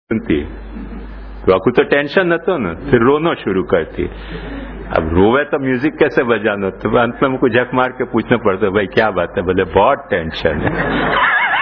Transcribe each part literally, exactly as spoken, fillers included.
सुनती तो आपको तो टेंशन न तो ना, फिर रोना शुरू करती। अब रोवे तो म्यूजिक कैसे बजाना, तो अंत में मुझको झक मार के पूछना पड़ता, भाई क्या बात है? बोले बहुत टेंशन है।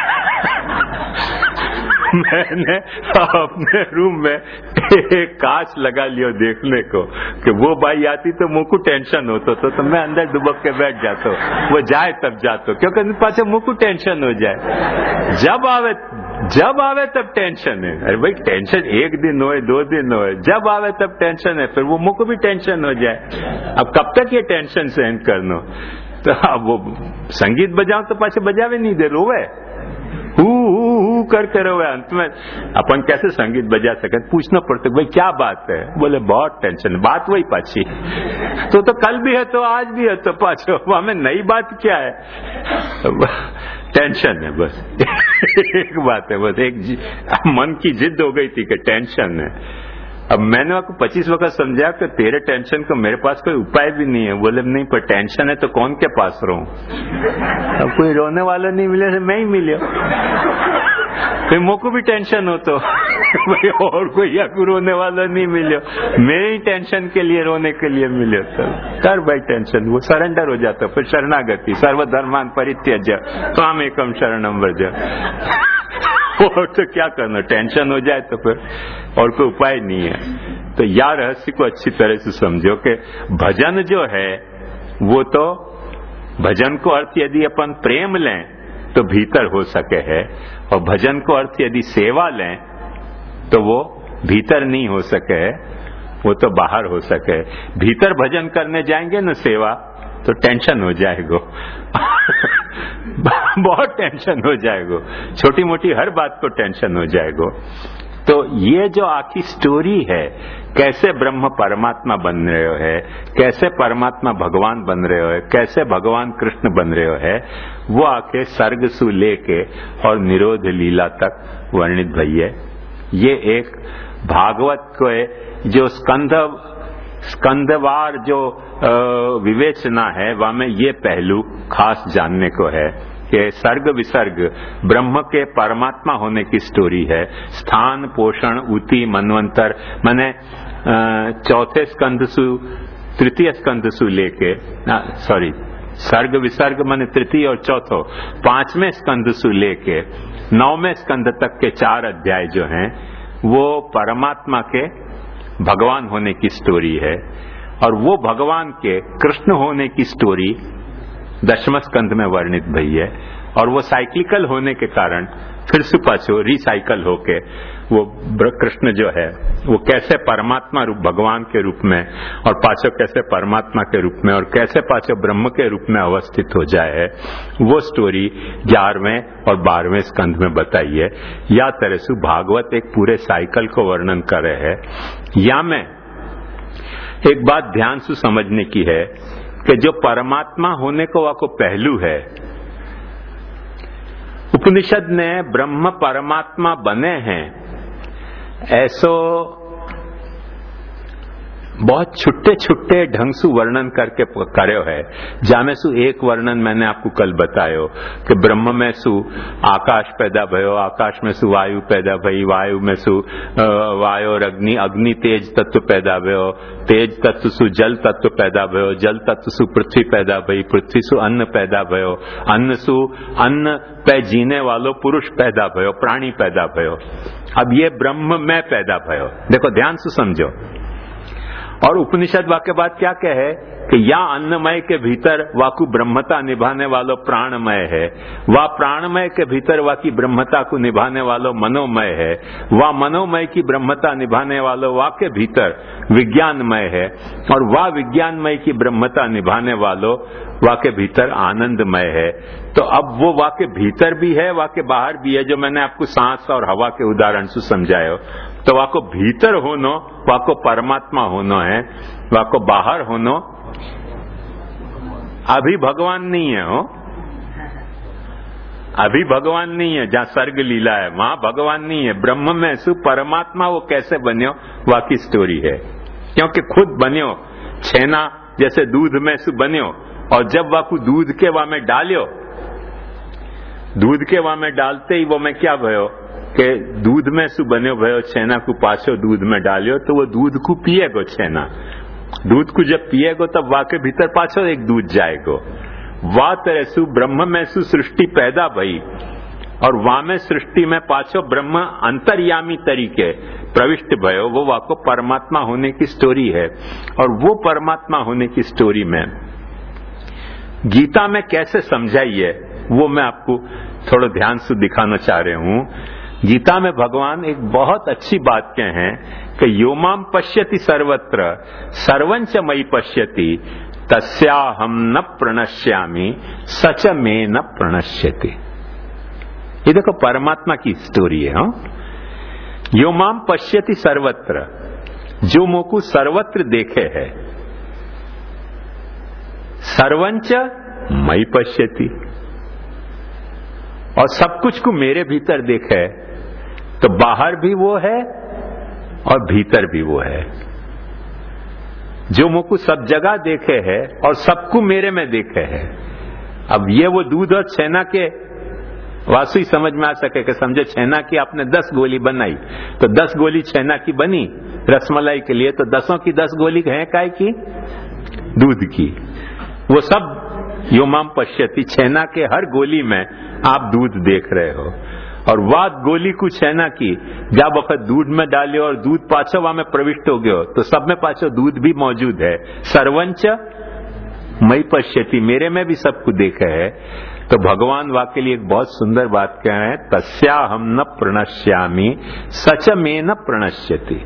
मैंने अपने रूम में एक कांच लगा लिया देखने को कि वो बाई आती तो मुझ को टेंशन होता तो, तो मैं अंदर दुबक के बैठ जाता, वो जाए तब जाता, क्योंकि पाछे मुझ को टेंशन हो जाए। जब आवे जब आवे तब टेंशन है। अरे भाई टेंशन एक दिन हो दो दिन हो, जब आवे तब टेंशन है, फिर वो मुझ को भी टेंशन हो जाए। अब कब तक ये टेंशन सहन करना? तो अब वो संगीत बजाओ तो पाछे बजावे नहीं दे, रोवे हु हु हु करके रोवे। अंत में अपन कैसे संगीत बजा सके? पूछना पड़ता भाई क्या बात है? बोले बहुत टेंशन। बात वही पाछी तो तो कल भी है तो आज भी है तो पाछो हमें नई बात क्या है? टेंशन है बस। एक बात है बस, एक मन की जिद हो गई थी कि टेंशन है। अब मैंने आपको पच्चीस वक्त समझा कि तेरे टेंशन को मेरे पास कोई उपाय भी नहीं है। बोले नहीं पर टेंशन है तो कौन के पास रहूं? अब कोई रोने वाला नहीं मिले तो मैं ही मिले, फिर मुझको भी टेंशन हो तो भाई और कोई या रोने वाला नहीं मिले, मेरे ही टेंशन के लिए रोने के लिए मिले तो कर भाई टेंशन। वो सरेंडर हो जाता, फिर शरणागति सर्वधर्मान परित्यज्य त्वाम एकम शरणम व्रज। और तो क्या करना, टेंशन हो जाए तो फिर और कोई उपाय नहीं है। तो या रहस्य को अच्छी तरह से समझो कि भजन जो है वो तो, भजन को अर्थ यदि अपन प्रेम लें तो भीतर हो सके है, और भजन को अर्थ यदि सेवा लें तो वो भीतर नहीं हो सके है, वो तो बाहर हो सके। भीतर भजन करने जाएंगे ना सेवा तो टेंशन हो जाएगा। बहुत टेंशन हो जाएगा, छोटी मोटी हर बात को टेंशन हो जाएगा। तो ये जो आखिरी स्टोरी है, कैसे ब्रह्म परमात्मा बन रहे हो है, कैसे परमात्मा भगवान बन रहे हो है, कैसे भगवान कृष्ण बन रहे हो है, वो आके सर्ग सु लेके और निरोध लीला तक वर्णित भई है। ये एक भागवत को जो स्कंध स्कंदवार जो विवेचना है वहां में ये पहलू खास जानने को है कि सर्ग विसर्ग ब्रह्म के परमात्मा होने की स्टोरी है। स्थान पोषण उति मनवंतर माने चौथे स्कंद सु तृतीय स्कंद सु लेके सॉरी सर्ग विसर्ग माने तृतीय और चौथो पांचवें स्कंद सु लेके नौवें स्कंद तक के चार अध्याय जो हैं वो परमात्मा के भगवान होने की स्टोरी है, और वो भगवान के कृष्ण होने की स्टोरी दशम स्कंद में वर्णित भई है। और वो साइक्लिकल होने के कारण फिर से पाछो रिसाइकल होके वो कृष्ण जो है वो कैसे परमात्मा रूप भगवान के रूप में और पाछो कैसे परमात्मा के रूप में और कैसे पाछो ब्रह्म के रूप में अवस्थित हो जाए है, वो स्टोरी ग्यारहवें और बारहवें स्कंद में बताई है। या तरह से भागवत एक पूरे साइकिल को वर्णन कर रहे हैं। या में एक बात ध्यान से समझने की है कि जो परमात्मा होने को वाको पहलू है, उपनिषद ने ब्रह्म परमात्मा बने हैं ऐसो बहुत छुट्टे छुट्टे ढंग से वर्णन करके कर्यो है। जामे सु एक वर्णन मैंने आपको कल बतायो कि ब्रह्म में सु आकाश पैदा भयो, आकाश में सु वायु पैदा भई, वायु में सु वायु और अग्नि, अग्नि तेज तत्व पैदा भयो, तेज तत्व सु जल तत्व पैदा भयो, जल तत्व सु पृथ्वी पैदा भई, पृथ्वी सु अन्न पैदा भयो, अन्न सु अन्न पे जीने वालो पुरुष पैदा भयो, प्राणी पैदा भयो। अब ये ब्रह्म में पैदा भयो, देखो ध्यान से समझो। और उपनिषद वाक्य बात क्या कहे कि या अन्नमय के भीतर वाकु ब्रह्मता निभाने वालों प्राणमय है, वा प्राणमय के भीतर वाकी ब्रह्मता को निभाने वालों मनोमय है, वा मनोमय की ब्रह्मता निभाने वालों वाके भीतर विज्ञानमय है, और वा विज्ञानमय की ब्रह्मता निभाने वालों वाके भीतर आनंदमय है। तो अब वो वाके भीतर भी है, वाके बाहर भी है, जो मैंने आपको सांस और हवा के उदाहरण से समझाया। तो वाको भीतर होनो वाको परमात्मा होनो है, वाको बाहर होनो अभी भगवान नहीं है। हो अभी भगवान नहीं है, जहां सर्ग लीला है वहां भगवान नहीं है। ब्रह्म में सु परमात्मा वो कैसे बन्यो वाकी स्टोरी है, क्योंकि खुद बन्यो छेना जैसे दूध में सु बन्यो, और जब वाकू दूध के वहां में डालियो, दूध के वहां में डालते ही वो में क्या भयो કે दूध में શું બન્યો ભયો છેના को પાછો दूध में डालियो तो वो दूध को पिएगो छेना। दूध को जब पिएगो तब वाके भीतर पाछो एक दूध जाएगो। वा तरह सु ब्रह्म में सु सृष्टि पैदा भई और वा में सृष्टि में पाछो ब्रह्म अंतर्यामी तरीके प्रविष्ट भयो। वो वाको परमात्मा होने की स्टोरी है। और वो परमात्मा होने की स्टोरी में गीता में कैसे समझाई है वो मैं आपको थोड़ा ध्यान से दिखाना चाह रहा हूं। गीता में भगवान एक बहुत अच्छी बात कहे हैं कि योमाम पश्यति सर्वत्र सर्वंच मयि पश्यति तस्याहम न प्रणश्यामि सच में न प्रणश्यति। ये देखो परमात्मा की स्टोरी है। हाँ? योमाम पश्यति सर्वत्र, जो मोकु सर्वत्र देखे है, सर्वंच मयि पश्यति, और सब कुछ को मेरे भीतर देखे है, तो बाहर भी वो है और भीतर भी वो है। जो मुझको सब जगह देखे है और सबको मेरे में देखे है। अब ये वो दूध और छेना के वासु ही समझ में आ सके कि समझो छेना की आपने दस गोली बनाई तो दस गोली छेना की बनी रसमलाई के लिए, तो दसों की दस गोली है काय की? दूध की। वो सब योमाम पश्यति, छेना के हर गोली में आप दूध देख रहे हो। और वाद गोली को छेना की जब वक्त दूध में डालियो और दूध पाछो वहां में प्रविष्ट हो गयो तो सब में पाछो दूध भी मौजूद है। सर्वंच मयि पश्यति, मेरे में भी सबको देखा है। तो भगवान वाके लिए एक बहुत सुंदर बात कह रहे हैं, तस्या हम न प्रणश्यामि सच में न प्रणश्यति।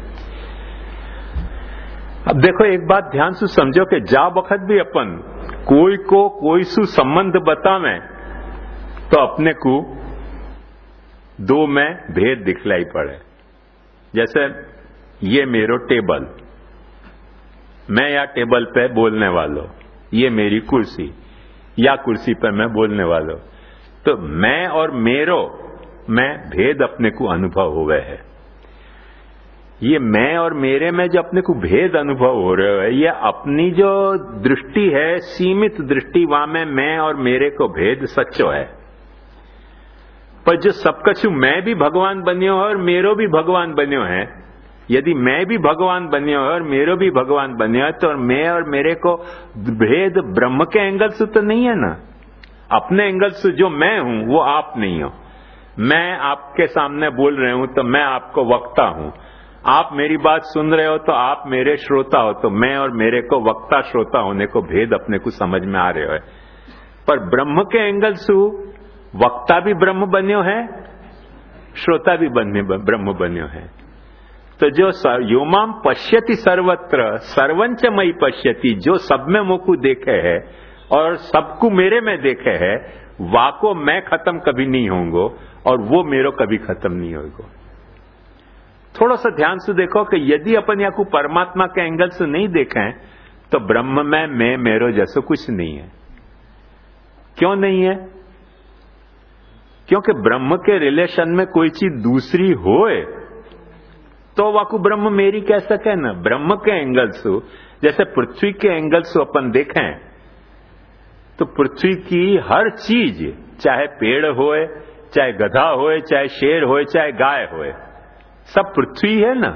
अब देखो एक बात ध्यान से समझो कि जा वक्त भी अपन कोई को कोई सु संबंध बतावे तो अपने को दो में भेद दिखलाई पड़े। जैसे ये मेरो टेबल, मैं या टेबल पे बोलने वालों, ये मेरी कुर्सी या कुर्सी पे मैं बोलने वालों, तो मैं और मेरो में भेद अपने को अनुभव हो गए है। ये मैं और मेरे में जो अपने को भेद अनुभव हो रहे है, ये अपनी जो दृष्टि है, सीमित दृष्टि, वहां में मैं और मेरे को भेद सच्चो है। पर जो सब कछु मैं भी भगवान बन्यो है और मेरो भी भगवान बन्यो है, यदि मैं भी भगवान बन्यो है और मेरो भी भगवान बन्यो है, तो मैं और मेरे को भेद ब्रह्म के एंगल से तो नहीं है ना। अपने एंगल से जो मैं हूं वो आप नहीं हो। मैं आपके सामने बोल रहे हूं तो मैं आपको वक्ता हूं, आप मेरी बात सुन रहे हो तो आप मेरे श्रोता हो। तो मैं और मेरे को वक्ता श्रोता होने को भेद अपने को समझ में आ रहे हो। पर ब्रह्म के एंगल से वक्ता भी ब्रह्म बन्यो है, श्रोता भी ब्रह्म बन्यो है। तो जो योमाम पश्यति सर्वत्र सर्वंच मयि पश्यति, जो सब में मुझको देखे है और सबको मेरे में देखे है, वाको मैं खत्म कभी नहीं होंगो और वो मेरो कभी खत्म नहीं होगा। थोड़ा सा ध्यान से देखो कि यदि अपन या को परमात्मा के एंगल से नहीं देखें तो ब्रह्म में मैं मेरो जैसा कुछ नहीं है। क्यों नहीं है? क्योंकि ब्रह्म के रिलेशन में कोई चीज दूसरी होए तो वाकु ब्रह्म मेरी कह सके ना। ब्रह्म के एंगल से, जैसे पृथ्वी के एंगल से अपन देखें तो पृथ्वी की हर चीज, चाहे पेड़ होए, चाहे गधा होए, चाहे शेर होए, चाहे गाय होए, सब पृथ्वी है ना।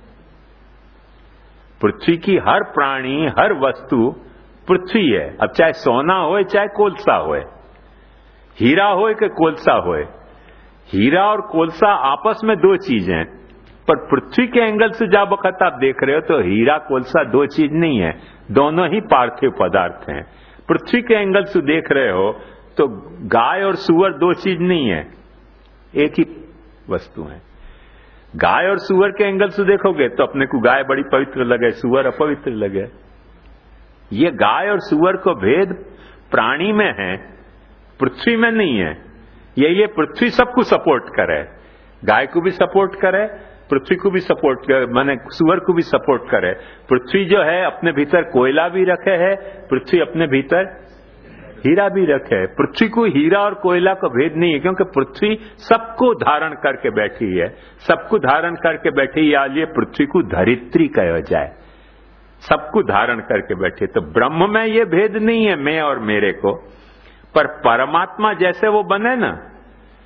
पृथ्वी की हर प्राणी, हर वस्तु पृथ्वी है। अब चाहे सोना होए, चाहे कोलसा होए, हीरा होए कि कोलसा होए, हीरा और कोलसा आपस में दो चीज हैं। पर पृथ्वी के एंगल से जब वक्त आप देख रहे हो तो हीरा कोलसा दो चीज नहीं है, दोनों ही पार्थिव पदार्थ हैं। पृथ्वी के एंगल से देख रहे हो तो गाय और सुअर दो चीज नहीं है, एक ही वस्तु है। गाय और सुअर के एंगल से देखोगे तो अपने को गाय बड़ी पवित्र लगे, सुअर अपवित्र लगे। ये गाय और सुअर को भेद प्राणी में है, पृथ्वी में नहीं है। ये ये पृथ्वी सबको सपोर्ट करे, गाय को भी सपोर्ट करे, पृथ्वी को भी सपोर्ट करे, माने सुअर को भी सपोर्ट करे। पृथ्वी जो है अपने भीतर कोयला भी रखे है, पृथ्वी अपने भीतर हीरा भी रखे है। पृथ्वी को हीरा और कोयला का भेद नहीं है, क्योंकि पृथ्वी सबको धारण करके बैठी है। सबको धारण करके बैठी, या लिए पृथ्वी को धरित्री कहा जाए, सबको धारण करके बैठे। तो ब्रह्म में ये भेद नहीं है मैं और मेरे को। पर परमात्मा जैसे वो बने ना,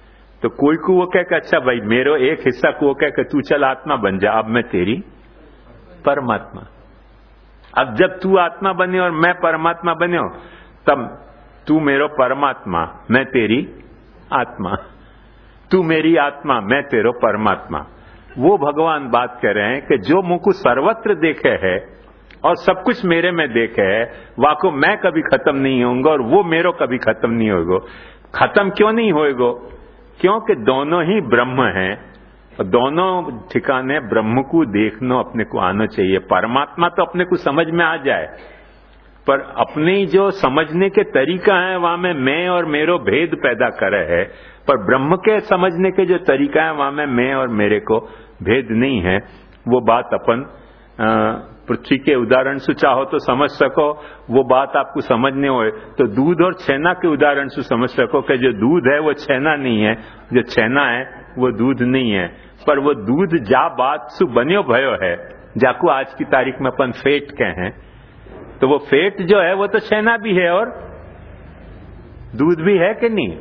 तो कोई को वो कह के अच्छा भाई मेरो एक हिस्सा को वो कह के तू चल आत्मा बन जा, अब मैं तेरी परमात्मा। अब जब तू आत्मा बने और मैं परमात्मा बने हो, तब तू मेरो परमात्मा, मैं तेरी आत्मा, तू मेरी आत्मा, मैं तेरो परमात्मा। वो भगवान बात कर रहे हैं कि जो मुझको सर्वत्र देखे है और सब कुछ मेरे में देखे है, वाको मैं कभी खत्म नहीं होऊंगा और वो मेरो कभी खत्म नहीं होगा। खत्म क्यों नहीं होएगा? क्योंकि दोनों ही ब्रह्म हैं और दोनों ठिकाने ब्रह्म को देखना अपने को आना चाहिए। परमात्मा तो अपने को समझ में आ जाए, पर अपनी जो समझने के तरीका है वहां में मैं और मेरो भेद पैदा करे है, पर ब्रह्म के समझने के जो तरीका है वहां में मैं और मेरे को भेद नहीं है। वो बात अपन पृथ्वी के उदाहरण से चाहो तो समझ सको, वो बात आपको समझने हो तो दूध और छेना के उदाहरण से समझ सको कि जो दूध है वो छेना नहीं है, जो छेना है वो दूध नहीं है। पर वो दूध जा बात सु बन्यो भयो है, जाको आज की तारीख में अपन फेट के हैं, तो वो फेट जो है वो तो छेना भी है और दूध भी है कि नहीं?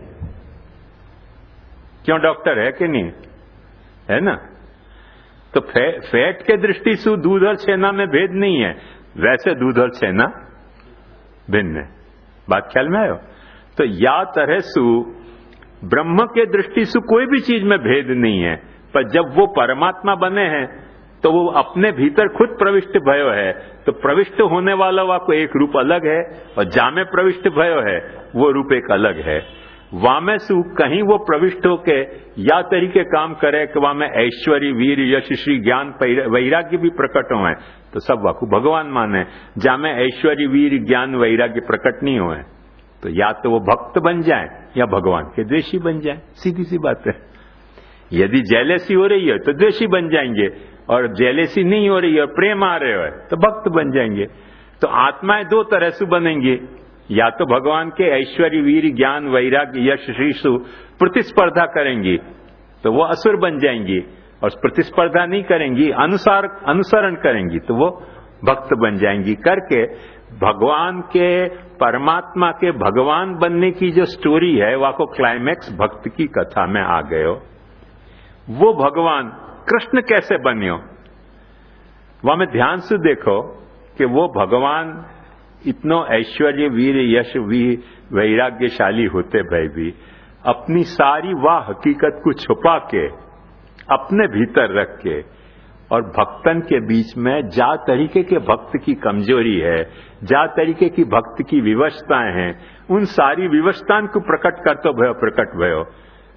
क्यों डॉक्टर, है कि नहीं? है ना? तो फे, फैट के दृष्टि से दूध और छेना में भेद नहीं है, वैसे दूध और छेना भिन्न है। बात ख्याल में आयो? तो या तरह सु ब्रह्म के दृष्टि से कोई भी चीज में भेद नहीं है, पर जब वो परमात्मा बने हैं तो वो अपने भीतर खुद प्रविष्ट भयो है, तो प्रविष्ट होने वाला वा को एक रूप अलग है और जामे प्रविष्ट भयो है वो रूप एक अलग है। वामे सु कहीं वो प्रविष्ट होके या तरीके काम करे कि वहां में ऐश्वर्य, वीर, यश, श्री, ज्ञान, वैराग्य भी प्रकट हो है, तो सब वाकू भगवान माने। जामे ऐश्वर्य, वीर, ज्ञान, वैराग्य प्रकट नहीं हुए तो या तो वो भक्त बन जाए या भगवान के द्वेषी बन जाए, सीधी सी बात है। यदि जेलेसी हो रही है तो द्वेषी बन जाएंगे, और जेलेसी नहीं हो रही है और प्रेम आ रहे हो तो भक्त बन जाएंगे। तो आत्माएं दो तरह से बनेंगी, या तो भगवान के ऐश्वर्य, वीर, ज्ञान, वैराग्य, यश, श्रीषु प्रतिस्पर्धा करेंगी तो वो असुर बन जाएंगी, और प्रतिस्पर्धा नहीं करेंगी, अनुसार अनुसरण करेंगी तो वो भक्त बन जाएंगी। करके भगवान के, परमात्मा के भगवान बनने की जो स्टोरी है वह को क्लाइमैक्स भक्त की कथा में आ गए हो। वो भगवान कृष्ण कैसे बन्यो, वहां में ध्यान से देखो कि वो भगवान इतनो ऐश्वर्य, वीर, यश, वी वैराग्यशाली होते भय भी अपनी सारी वाह हकीकत को छुपा के अपने भीतर रख के और भक्तन के बीच में जा तरीके के भक्त की कमजोरी है, जा तरीके की भक्त की विवशताएं हैं, उन सारी विवशताओं को प्रकट करतो भयो प्रकट भयो।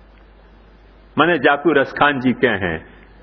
मने जाकू रसखान जी के हैं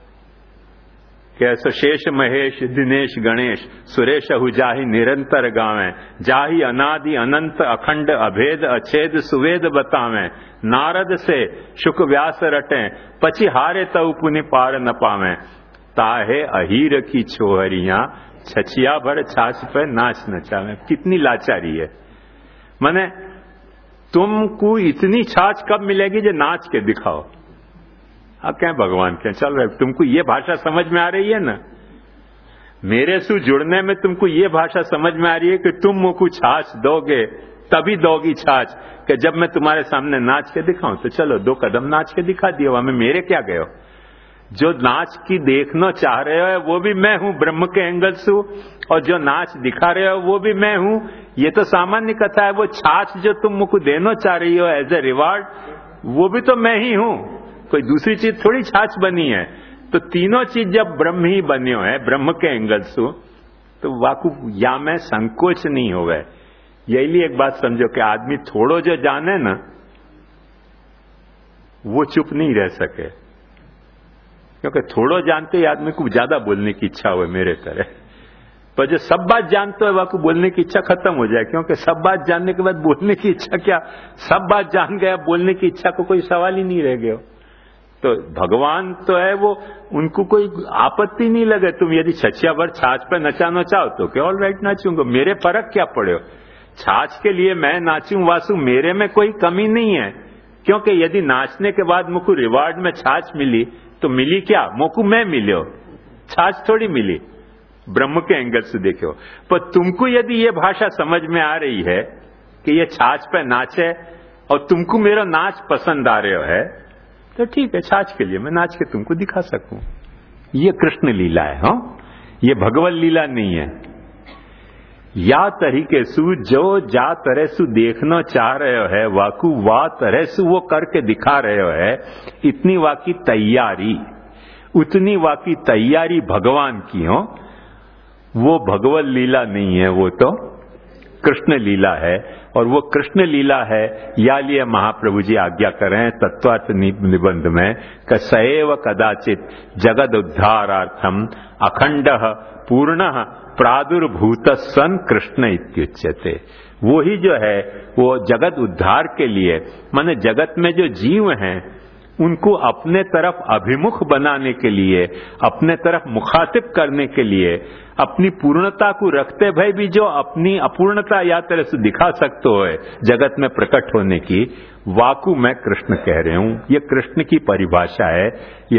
कि ऐसो शेष महेश दिनेश गणेश सुरेश हुजाही निरंतर गावें, जाही अनादि अनंत अखंड अभेद अछेद सुवेद बतावें, नारद से शुक व्यास रटें पची हारे तऊ पुनि पार न पावें, ताहे अहीर की छोहरियां छछिया भर छाछ पे नाच नचावें। कितनी लाचारी है। मने तुमको इतनी छाछ कब मिलेगी जो नाच के दिखाओ? हाँ, क्या भगवान क्या चल रहे, तुमको ये भाषा समझ में आ रही है ना? मेरे से जुड़ने में तुमको ये भाषा समझ में आ रही है कि तुम मुझको छाछ दोगे तभी दोगी छाछ कि जब मैं तुम्हारे सामने नाच के दिखाऊं। तो चलो दो कदम नाच के दिखा दियो, हमें मेरे क्या गए हो? जो नाच की देखना चाह रहे हो वो भी मैं हूं ब्रह्म के एंगल से, और जो नाच दिखा रहे हो वो भी मैं हूं। ये तो सामान्य कथा है। वो छाछ जो तुम मुझको देना चाह रही हो एज ए रिवार्ड, वो भी तो मैं ही हूं, कोई दूसरी चीज थोड़ी छाछ बनी है। तो तीनों चीज जब ब्रह्म ही बनियो है ब्रह्म के एंगल से, तो वाकु या में संकोच नहीं हो गए। यही लिए एक बात समझो कि आदमी थोड़ो जो जाने ना वो चुप नहीं रह सके, क्योंकि थोड़ो जानते ही आदमी को ज्यादा बोलने की इच्छा हुए मेरे तरह। पर जो सब बात जानते हो वह को बोलने की इच्छा खत्म हो जाए, क्योंकि सब बात जानने के बाद बोलने की इच्छा क्या, सब बात जान गया बोलने की इच्छा को कोई सवाल ही नहीं रह गया। तो भगवान तो है वो, उनको कोई आपत्ति नहीं लगे। तुम यदि छछिया भर छाछ पे नचाना चाहो तो क्या ऑल राइट नाचूंगा, मेरे फर्क क्या पड़े। छाछ के लिए मैं नाचूं वासु, मेरे में कोई कमी नहीं है, क्योंकि यदि नाचने के बाद मुझको रिवार्ड में छाछ मिली तो मिली क्या, मुझको मैं मिलो, छाछ थोड़ी मिली। ब्रह्म के एंगल से देखो। पर तुमको यदि ये भाषा समझ में आ रही है कि ये छाछ पे नाच है और तुमको मेरा नाच पसंद आ रहा है, तो ठीक है, छाछ के लिए मैं नाच के तुमको दिखा सकूं। ये कृष्ण लीला है। हाँ, ये भगवत लीला नहीं है। या तरीके सु जो जा तरह सु देखना चाह रहे हो है वाकू वा तरह सु वो करके दिखा रहे हो है, इतनी वाकी तैयारी, उतनी वाकी तैयारी भगवान की हो, वो भगवत लीला नहीं है, वो तो कृष्ण लीला है। और वो कृष्ण लीला है, या लिए महाप्रभु जी आज्ञा कर रहे हैं तत्वार्थ निबंध में, क सएव कदाचित जगद उद्धारार्थम अखंड पूर्ण प्रादुर्भूत सन कृष्ण इत्युच्यते। वो ही जो है वो जगत उद्धार के लिए, माने जगत में जो जीव हैं उनको अपने तरफ अभिमुख बनाने के लिए, अपने तरफ मुखातिब करने के लिए, अपनी पूर्णता को रखते भय भी जो अपनी अपूर्णता या तरह से दिखा सकते हो जगत में प्रकट होने की, वाकु मैं कृष्ण कह रहे हूं। ये कृष्ण की परिभाषा है। ये